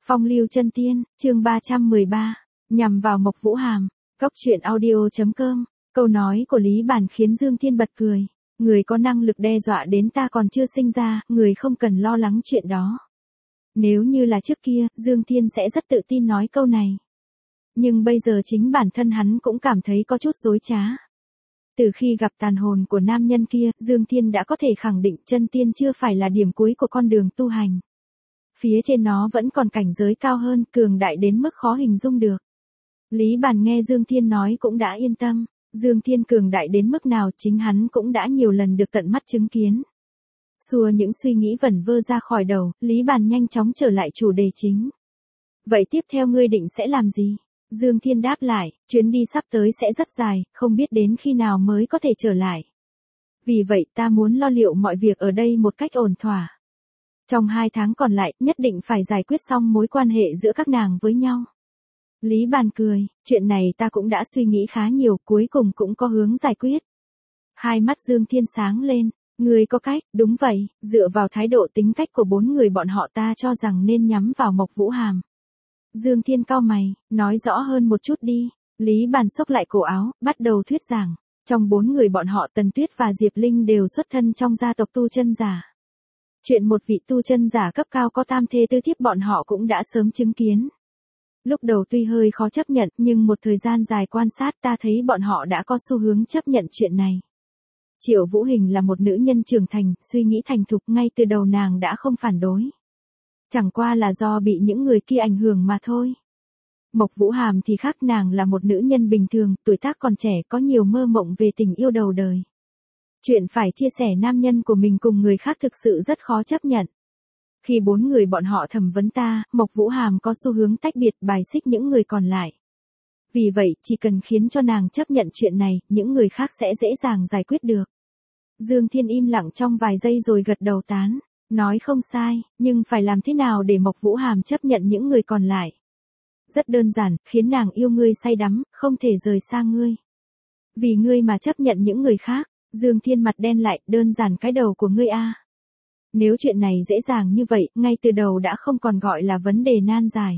Phong lưu chân tiên, chương 313, nhằm vào Mộc Vũ Hàm, Cóc truyện audio.com, câu nói của Lý Bản khiến Dương Thiên bật cười, người có năng lực đe dọa đến ta còn chưa sinh ra, người không cần lo lắng chuyện đó. Nếu như là trước kia, Dương Thiên sẽ rất tự tin nói câu này. Nhưng bây giờ chính bản thân hắn cũng cảm thấy có chút dối trá. Từ khi gặp tàn hồn của nam nhân kia, Dương Thiên đã có thể khẳng định chân tiên chưa phải là điểm cuối của con đường tu hành. Phía trên nó vẫn còn cảnh giới cao hơn, cường đại đến mức khó hình dung được. Lý Bản nghe Dương Thiên nói cũng đã yên tâm, Dương Thiên cường đại đến mức nào chính hắn cũng đã nhiều lần được tận mắt chứng kiến. Xua những suy nghĩ vẩn vơ ra khỏi đầu, Lý Bản nhanh chóng trở lại chủ đề chính. Vậy tiếp theo ngươi định sẽ làm gì? Dương Thiên đáp lại, chuyến đi sắp tới sẽ rất dài, không biết đến khi nào mới có thể trở lại. Vì vậy ta muốn lo liệu mọi việc ở đây một cách ổn thỏa. Trong 2 tháng còn lại, nhất định phải giải quyết xong mối quan hệ giữa các nàng với nhau. Lý Bản cười, chuyện này ta cũng đã suy nghĩ khá nhiều, cuối cùng cũng có hướng giải quyết. Hai mắt Dương Thiên sáng lên, người có cách, đúng vậy, dựa vào thái độ tính cách của 4 người bọn họ ta cho rằng nên nhắm vào Mộc Vũ Hàm. Dương Thiên cau mày, nói rõ hơn một chút đi. Lý Bản xốc lại cổ áo, bắt đầu thuyết giảng. Trong 4 người bọn họ Tần Tuyết và Diệp Linh đều xuất thân trong gia tộc tu chân giả. Chuyện một vị tu chân giả cấp cao có tam thê tứ thiếp bọn họ cũng đã sớm chứng kiến. Lúc đầu tuy hơi khó chấp nhận, nhưng một thời gian dài quan sát ta thấy bọn họ đã có xu hướng chấp nhận chuyện này. Triệu Vũ Hình là một nữ nhân trưởng thành, suy nghĩ thành thục, ngay từ đầu nàng đã không phản đối. Chẳng qua là do bị những người kia ảnh hưởng mà thôi. Mộc Vũ Hàm thì khác, nàng là một nữ nhân bình thường, tuổi tác còn trẻ, có nhiều mơ mộng về tình yêu đầu đời. Chuyện phải chia sẻ nam nhân của mình cùng người khác thực sự rất khó chấp nhận. Khi 4 người bọn họ thẩm vấn ta, Mộc Vũ Hàm có xu hướng tách biệt, bài xích những người còn lại. Vì vậy, chỉ cần khiến cho nàng chấp nhận chuyện này, những người khác sẽ dễ dàng giải quyết được. Dương Thiên im lặng trong vài giây rồi gật đầu tán, nói không sai, nhưng phải làm thế nào để Mộc Vũ Hàm chấp nhận những người còn lại? Rất đơn giản, khiến nàng yêu ngươi say đắm, không thể rời xa ngươi. Vì ngươi mà chấp nhận những người khác. Dương Thiên mặt đen lại, đơn giản cái đầu của ngươi a. Nếu chuyện này dễ dàng như vậy, ngay từ đầu đã không còn gọi là vấn đề nan giải.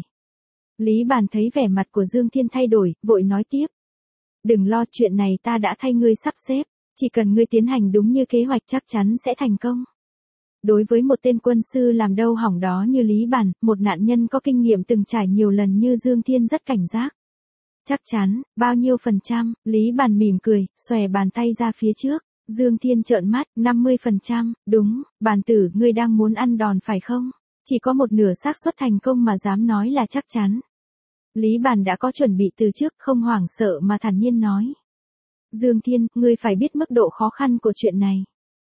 Lý Bản thấy vẻ mặt của Dương Thiên thay đổi, vội nói tiếp. Đừng lo, chuyện này ta đã thay ngươi sắp xếp, chỉ cần ngươi tiến hành đúng như kế hoạch chắc chắn sẽ thành công. Đối với một tên quân sư làm đâu hỏng đó như Lý Bản, một nạn nhân có kinh nghiệm từng trải nhiều lần như Dương Thiên rất cảnh giác. Chắc chắn, bao nhiêu %, Lý Bản mỉm cười, xòe bàn tay ra phía trước. Dương Thiên trợn mắt, 50%, đúng, Bản tử, ngươi đang muốn ăn đòn phải không? Chỉ có một nửa xác suất thành công mà dám nói là chắc chắn. Lý Bản đã có chuẩn bị từ trước, không hoảng sợ mà thản nhiên nói. Dương Thiên, ngươi phải biết mức độ khó khăn của chuyện này.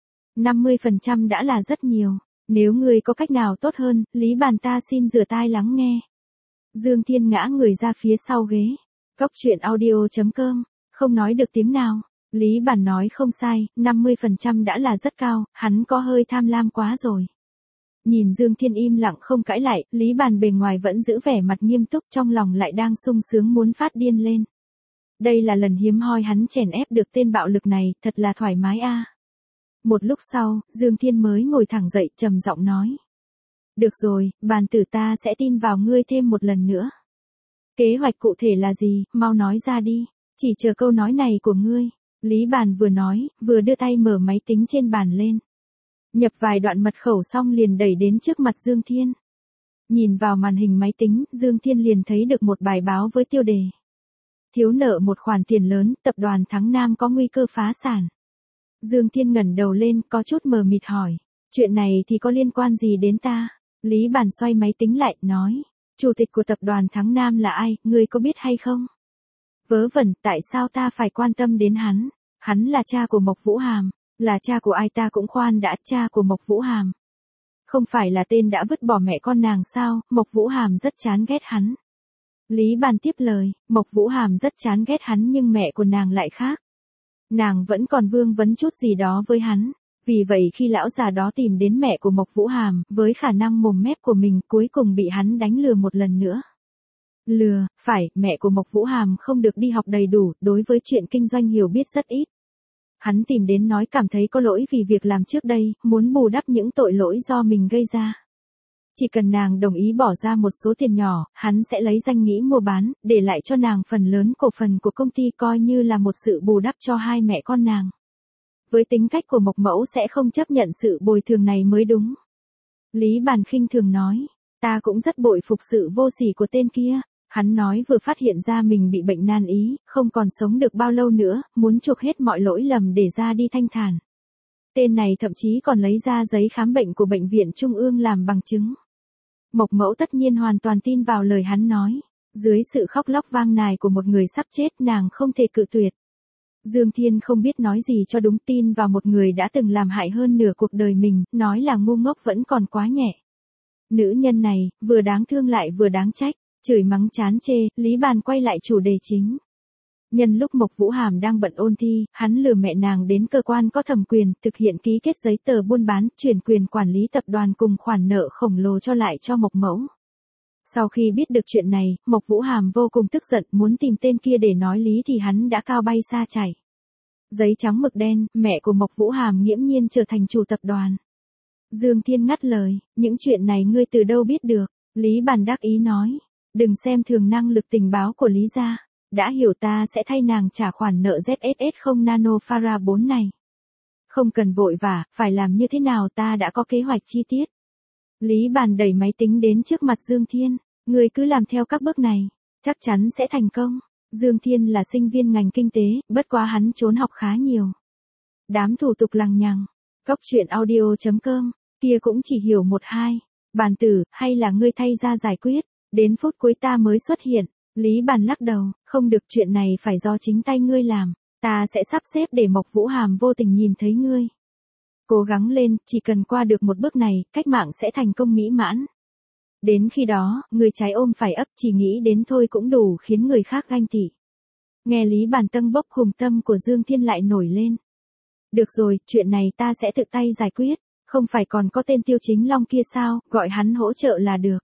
50% đã là rất nhiều, nếu ngươi có cách nào tốt hơn, Lý Bản ta xin rửa tai lắng nghe. Dương Thiên ngã người ra phía sau ghế. Cóc truyện audio.com, không nói được tiếng nào. Lý Bản nói không sai, 50% đã là rất cao, hắn có hơi tham lam quá rồi. Nhìn Dương Thiên im lặng không cãi lại, Lý Bản bề ngoài vẫn giữ vẻ mặt nghiêm túc, trong lòng lại đang sung sướng muốn phát điên lên. Đây là lần hiếm hoi hắn chèn ép được tên bạo lực này, thật là thoải mái a. Một lúc sau, Dương Thiên mới ngồi thẳng dậy, trầm giọng nói. Được rồi, Bản tử ta sẽ tin vào ngươi thêm một lần nữa. Kế hoạch cụ thể là gì, mau nói ra đi, chỉ chờ câu nói này của ngươi. Lý Bản vừa nói, vừa đưa tay mở máy tính trên bàn lên. Nhập vài đoạn mật khẩu xong liền đẩy đến trước mặt Dương Thiên. Nhìn vào màn hình máy tính, Dương Thiên liền thấy được một bài báo với tiêu đề. Thiếu nợ một khoản tiền lớn, tập đoàn Thắng Nam có nguy cơ phá sản. Dương Thiên ngẩng đầu lên, có chút mờ mịt hỏi. Chuyện này thì có liên quan gì đến ta? Lý Bản xoay máy tính lại, nói. Chủ tịch của tập đoàn Thắng Nam là ai, ngươi có biết hay không? Vớ vẩn, tại sao ta phải quan tâm đến hắn? Hắn là cha của Mộc Vũ Hàm. Là cha của ai ta cũng khoan đã, cha của Mộc Vũ Hàm. Không phải là tên đã vứt bỏ mẹ con nàng sao, Mộc Vũ Hàm rất chán ghét hắn. Lý Bản tiếp lời, Mộc Vũ Hàm rất chán ghét hắn nhưng mẹ của nàng lại khác. Nàng vẫn còn vương vấn chút gì đó với hắn. Vì vậy khi lão già đó tìm đến mẹ của Mộc Vũ Hàm, với khả năng mồm mép của mình cuối cùng bị hắn đánh lừa một lần nữa. Lừa, phải, mẹ của Mộc Vũ Hàm không được đi học đầy đủ, đối với chuyện kinh doanh hiểu biết rất ít. Hắn tìm đến nói cảm thấy có lỗi vì việc làm trước đây, muốn bù đắp những tội lỗi do mình gây ra. Chỉ cần nàng đồng ý bỏ ra một số tiền nhỏ, hắn sẽ lấy danh nghĩa mua bán, để lại cho nàng phần lớn cổ phần của công ty coi như là một sự bù đắp cho hai mẹ con nàng. Với tính cách của Mộc Mẫu sẽ không chấp nhận sự bồi thường này mới đúng. Lý Bàn khinh thường nói, ta cũng rất bội phục sự vô sỉ của tên kia. Hắn nói vừa phát hiện ra mình bị bệnh nan y, không còn sống được bao lâu nữa, muốn chuộc hết mọi lỗi lầm để ra đi thanh thản. Tên này thậm chí còn lấy ra giấy khám bệnh của bệnh viện Trung ương làm bằng chứng. Mộc Mẫu tất nhiên hoàn toàn tin vào lời hắn nói. Dưới sự khóc lóc vang nài của một người sắp chết, nàng không thể cự tuyệt. Dương Thiên không biết nói gì cho đúng, tin vào một người đã từng làm hại hơn nửa cuộc đời mình, nói là ngu ngốc vẫn còn quá nhẹ. Nữ nhân này, vừa đáng thương lại vừa đáng trách, chửi mắng chán chê, Lý Bàn quay lại chủ đề chính. Nhân lúc Mộc Vũ Hàm đang bận ôn thi, hắn lừa mẹ nàng đến cơ quan có thẩm quyền, thực hiện ký kết giấy tờ buôn bán, chuyển quyền quản lý tập đoàn cùng khoản nợ khổng lồ cho Mộc Mẫu. Sau khi biết được chuyện này, Mộc Vũ Hàm vô cùng tức giận, muốn tìm tên kia để nói lý thì hắn đã cao bay xa chảy. Giấy trắng mực đen, mẹ của Mộc Vũ Hàm nghiễm nhiên trở thành chủ tập đoàn. Dương Thiên ngắt lời, những chuyện này ngươi từ đâu biết được? Lý Bàn đắc ý nói, đừng xem thường năng lực tình báo của Lý gia. Đã hiểu, ta sẽ thay nàng trả khoản nợ ZSS0 nanofarad 4 này. Không cần vội vã, phải làm như thế nào ta đã có kế hoạch chi tiết. Lý Bàn đẩy máy tính đến trước mặt Dương Thiên, ngươi cứ làm theo các bước này, chắc chắn sẽ thành công. Dương Thiên là sinh viên ngành kinh tế, bất quá hắn trốn học khá nhiều. Đám thủ tục lằng nhằng, cóc truyện audio.com, kia cũng chỉ hiểu một hai. Bàn tử, hay là ngươi thay ra giải quyết, đến phút cuối ta mới xuất hiện. Lý Bàn lắc đầu, không được, chuyện này phải do chính tay ngươi làm, ta sẽ sắp xếp để Mộc Vũ Hàm vô tình nhìn thấy ngươi. Cố gắng lên, chỉ cần qua được một bước này, cách mạng sẽ thành công mỹ mãn. Đến khi đó, người trái ôm phải ấp, chỉ nghĩ đến thôi cũng đủ khiến người khác ganh tị. Nghe Lý Bàn tâng bốc, hùng tâm của Dương Thiên lại nổi lên. Được rồi, chuyện này ta sẽ tự tay giải quyết, không phải còn có tên Tiêu Chính Long kia sao, gọi hắn hỗ trợ là được.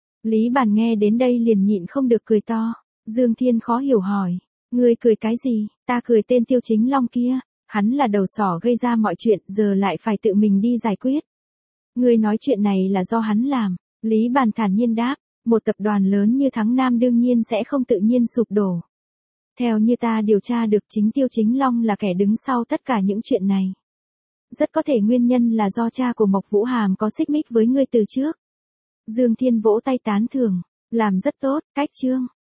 Lý Bàn nghe đến đây liền nhịn không được cười to. Dương Thiên khó hiểu hỏi, ngươi cười cái gì? Ta cười tên Tiêu Chính Long kia, hắn là đầu sỏ gây ra mọi chuyện, giờ lại phải tự mình đi giải quyết. Ngươi nói chuyện này là do hắn làm. Lý Bàn thản nhiên đáp, một tập đoàn lớn như Thắng Nam đương nhiên sẽ không tự nhiên sụp đổ. Theo như ta điều tra được, chính Tiêu Chính Long là kẻ đứng sau tất cả những chuyện này. Rất có thể nguyên nhân là do cha của Mộc Vũ Hàm có xích mích với ngươi từ trước. Dương Thiên vỗ tay tán thưởng, làm rất tốt, cách chương.